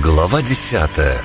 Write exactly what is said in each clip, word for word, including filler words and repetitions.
Глава десятая.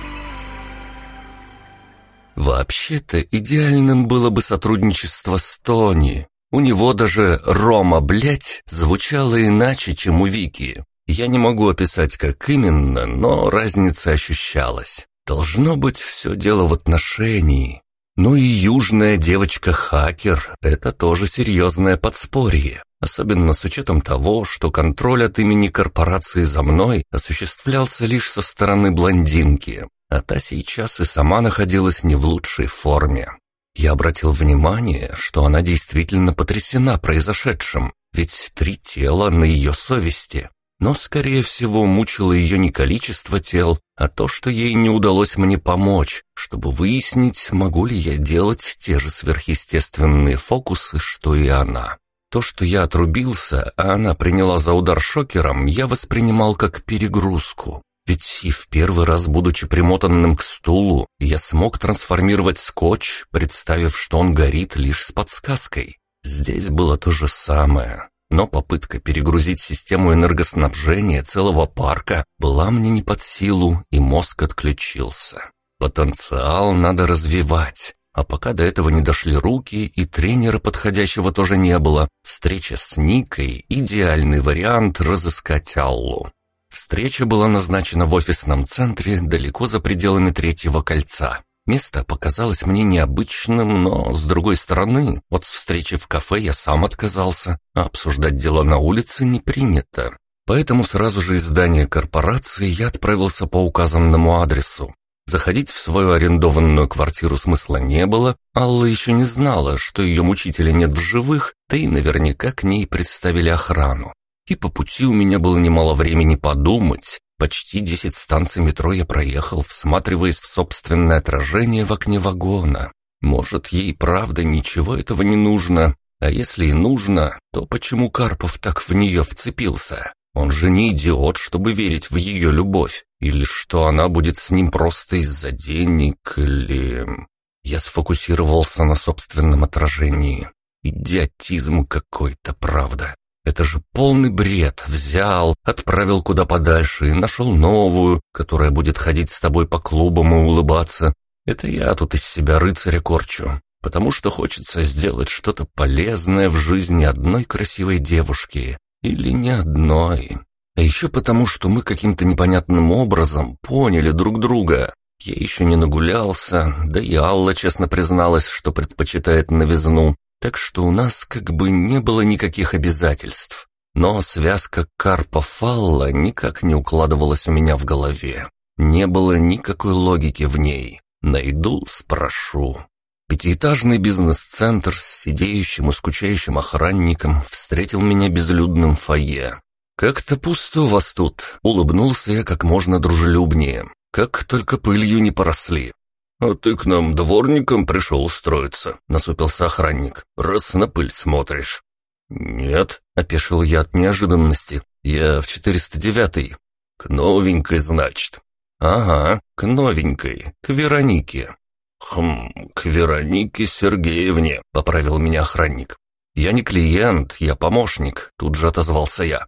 Вообще-то идеальным было бы сотрудничество с Тони. У него даже «Рома, блять» звучало иначе, чем у Вики. Я не могу описать, как именно, но разница ощущалась. Должно быть, все дело в отношении. Ну и южная девочка-хакер – это тоже серьезное подспорье. Особенно с учетом того, что контроль от имени корпорации за мной осуществлялся лишь со стороны блондинки, а та сейчас и сама находилась не в лучшей форме. Я обратил внимание, что она действительно потрясена произошедшим, ведь три тела на ее совести. Но, скорее всего, мучило ее не количество тел, а то, что ей не удалось мне помочь, чтобы выяснить, могу ли я делать те же сверхъестественные фокусы, что и она. То, что я отрубился, а она приняла за удар шокером, я воспринимал как перегрузку. Ведь и в первый раз, будучи примотанным к стулу, я смог трансформировать скотч, представив, что он горит лишь с подсказкой. Здесь было то же самое. Но попытка перегрузить систему энергоснабжения целого парка была мне не под силу, и мозг отключился. Потенциал надо развивать. А пока до этого не дошли руки, и тренера подходящего тоже не было, встреча с Никой – идеальный вариант разыскать Аллу. Встреча была назначена в офисном центре, далеко за пределами Третьего кольца. Место показалось мне необычным, но, с другой стороны, от встречи в кафе я сам отказался, а обсуждать дела на улице не принято. Поэтому сразу же из здания корпорации я отправился по указанному адресу. Заходить в свою арендованную квартиру смысла не было, Алла еще не знала, что ее мучителя нет в живых, да и наверняка к ней представили охрану. И по пути у меня было немало времени подумать. Почти десять станций метро я проехал, всматриваясь в собственное отражение в окне вагона. Может, ей правда ничего этого не нужно, а если и нужно, то почему Карпов так в нее вцепился? Он же не идиот, чтобы верить в ее любовь. Или что она будет с ним просто из-за денег, или... Я сфокусировался на собственном отражении. Идиотизм какой-то, правда. Это же полный бред. Взял, отправил куда подальше и нашел новую, которая будет ходить с тобой по клубам и улыбаться. Это я тут из себя рыцаря корчу, потому что хочется сделать что-то полезное в жизни одной красивой девушки. Или не одной. А еще потому, что мы каким-то непонятным образом поняли друг друга. Я еще не нагулялся, да и Алла честно призналась, что предпочитает новизну. Так что у нас как бы не было никаких обязательств. Но связка Карпов-Алла никак не укладывалась у меня в голове. Не было никакой логики в ней. Найду, спрошу. Пятиэтажный бизнес-центр с сидеющим и скучающим охранником встретил меня безлюдным фойе. «Как-то пусто у вас тут», — улыбнулся я как можно дружелюбнее. «Как только пылью не поросли». «А ты к нам дворником пришел устроиться», — насупился охранник. «Раз на пыль смотришь». «Нет», — опешил я от неожиданности. «Я в четыреста девятый». «К новенькой, значит». «Ага, к новенькой, к Веронике». «Хм, к Веронике Сергеевне», — поправил меня охранник. «Я не клиент, я помощник», — тут же отозвался я.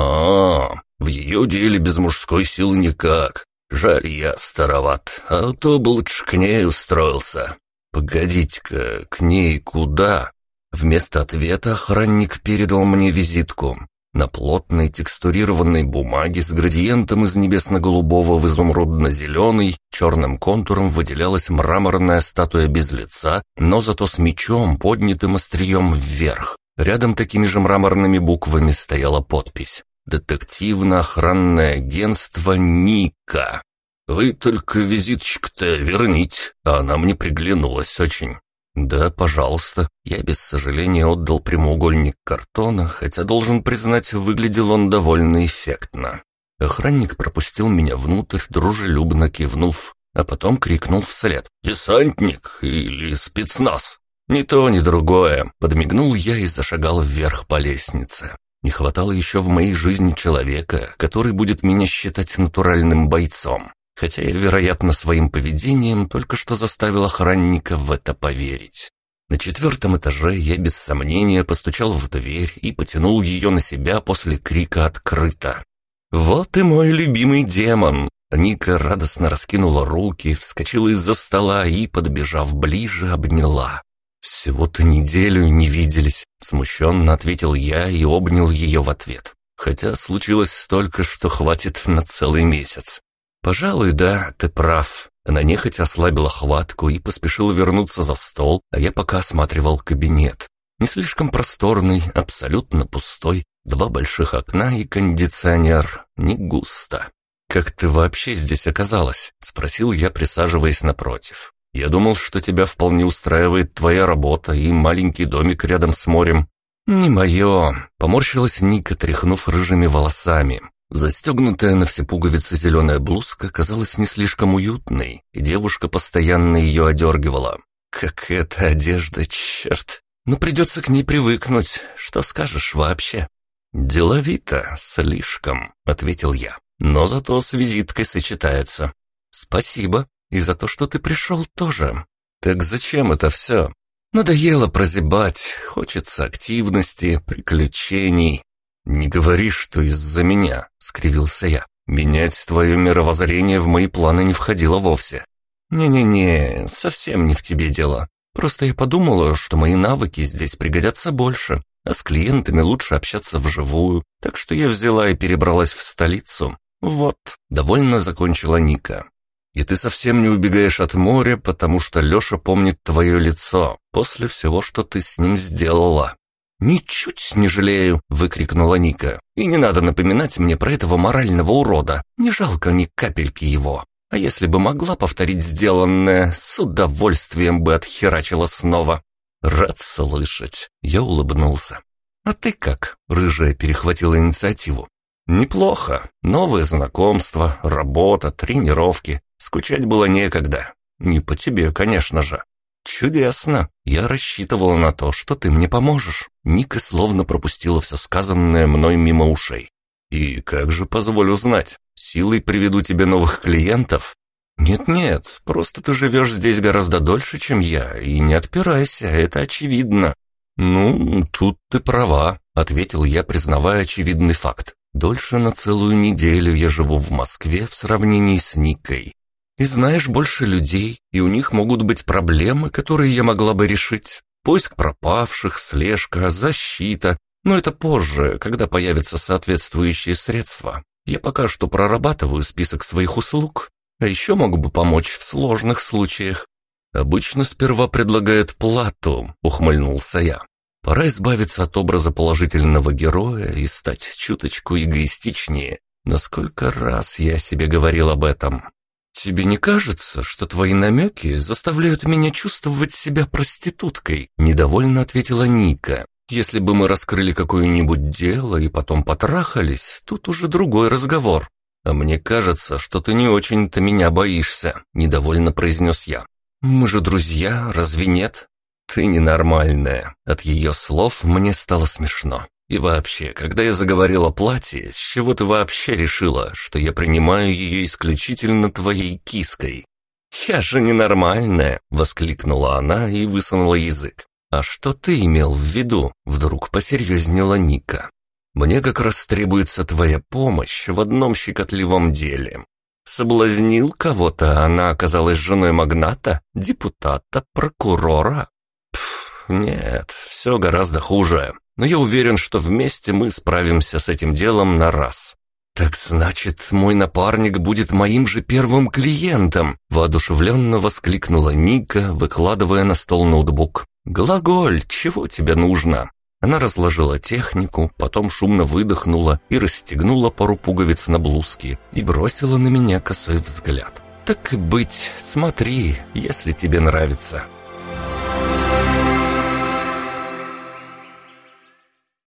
«А, в ее деле без мужской силы никак. Жаль, я староват, а то бы лучше к ней устроился». «Погодите-ка, к ней куда?» Вместо ответа охранник передал мне визитку. На плотной текстурированной бумаге с градиентом из небесно-голубого в изумрудно-зеленый черным контуром выделялась мраморная статуя без лица, но зато с мечом, поднятым острием вверх. Рядом такими же мраморными буквами стояла подпись: «Детективно-охранное агентство Ника». «Вы только визиточку-то верните, а она мне приглянулась очень». «Да, пожалуйста». Я без сожаления отдал прямоугольник картона, хотя, должен признать, выглядел он довольно эффектно. Охранник пропустил меня внутрь, дружелюбно кивнув, а потом крикнул вслед: «Десантник или спецназ?» «Ни то, ни другое», — подмигнул я и зашагал вверх по лестнице. Не хватало еще в моей жизни человека, который будет меня считать натуральным бойцом. Хотя я, вероятно, своим поведением только что заставил охранника в это поверить. На четвертом этаже я без сомнения постучал в дверь и потянул ее на себя после крика «Открыто!». «Вот и мой любимый демон!» Ника радостно раскинула руки, вскочила из-за стола и, подбежав ближе, обняла. «Всего-то неделю не виделись», — смущенно ответил я и обнял ее в ответ. Хотя случилось столько, что хватит на целый месяц. «Пожалуй, да, ты прав». Она нехотя ослабила хватку и поспешила вернуться за стол, а я пока осматривал кабинет. Не слишком просторный, абсолютно пустой, два больших окна и кондиционер. Не густо. «Как ты вообще здесь оказалась?» — спросил я, присаживаясь напротив. «Я думал, что тебя вполне устраивает твоя работа и маленький домик рядом с морем». «Не мое», — поморщилась Ника, тряхнув рыжими волосами. Застегнутая на все пуговицы зеленая блузка казалась не слишком уютной, и девушка постоянно ее одергивала. «Как эта одежда, черт! Ну придется к ней привыкнуть. Что скажешь вообще?» «Деловито, слишком», — ответил я. «Но зато с визиткой сочетается». «Спасибо. И за то, что ты пришел тоже». «Так зачем это все?» «Надоело прозябать. Хочется активности, приключений». «Не говори, что из-за меня», — скривился я. «Менять твое мировоззрение в мои планы не входило вовсе». «Не-не-не, совсем не в тебе дело. Просто я подумала, что мои навыки здесь пригодятся больше, а с клиентами лучше общаться вживую, так что я взяла и перебралась в столицу. Вот», — довольно закончила Ника. «И ты совсем не убегаешь от моря, потому что Леша помнит твое лицо после всего, что ты с ним сделала». «Ничуть не жалею!» — выкрикнула Ника. «И не надо напоминать мне про этого морального урода. Не жалко ни капельки его. А если бы могла повторить сделанное, с удовольствием бы отхерачила снова». «Рад слышать!» — я улыбнулся. «А ты как?» — рыжая перехватила инициативу. «Неплохо. Новые знакомства, работа, тренировки. Скучать было некогда. Не по тебе, конечно же». «Чудесно! Я рассчитывала на то, что ты мне поможешь». Ника словно пропустила все сказанное мной мимо ушей. «И как же, позволю знать, силой приведу тебе новых клиентов?» «Нет-нет, просто ты живешь здесь гораздо дольше, чем я, и не отпирайся, это очевидно». «Ну, тут ты права», — ответил я, признавая очевидный факт. «Дольше на целую неделю я живу в Москве в сравнении с Никой. И знаешь больше людей, и у них могут быть проблемы, которые я могла бы решить. Поиск пропавших, слежка, защита. Но это позже, когда появятся соответствующие средства. Я пока что прорабатываю список своих услуг, а еще могу бы помочь в сложных случаях». «Обычно сперва предлагают плату», — ухмыльнулся я. «Пора избавиться от образа положительного героя и стать чуточку эгоистичнее. Насколько раз я себе говорил об этом». «Тебе не кажется, что твои намеки заставляют меня чувствовать себя проституткой?» — недовольно ответила Ника. «Если бы мы раскрыли какое-нибудь дело и потом потрахались, тут уже другой разговор». «А мне кажется, что ты не очень-то меня боишься», — недовольно произнес я. «Мы же друзья, разве нет?» «Ты ненормальная». От ее слов мне стало смешно. «И вообще, когда я заговорил о платье, с чего ты вообще решила, что я принимаю ее исключительно твоей киской?» «Я же ненормальная!» — воскликнула она и высунула язык. «А что ты имел в виду?» — вдруг посерьезнела Ника. «Мне как раз требуется твоя помощь в одном щекотливом деле. Соблазнил кого-то, а она оказалась женой магната, депутата, прокурора?» «Пф, нет, все гораздо хуже. Но я уверен, что вместе мы справимся с этим делом на раз». «Так значит, мой напарник будет моим же первым клиентом!» Воодушевленно воскликнула Ника, выкладывая на стол ноутбук. «Глаголь, чего тебе нужно?» Она разложила технику, потом шумно выдохнула и расстегнула пару пуговиц на блузке и бросила на меня косой взгляд. «Так и быть, смотри, если тебе нравится».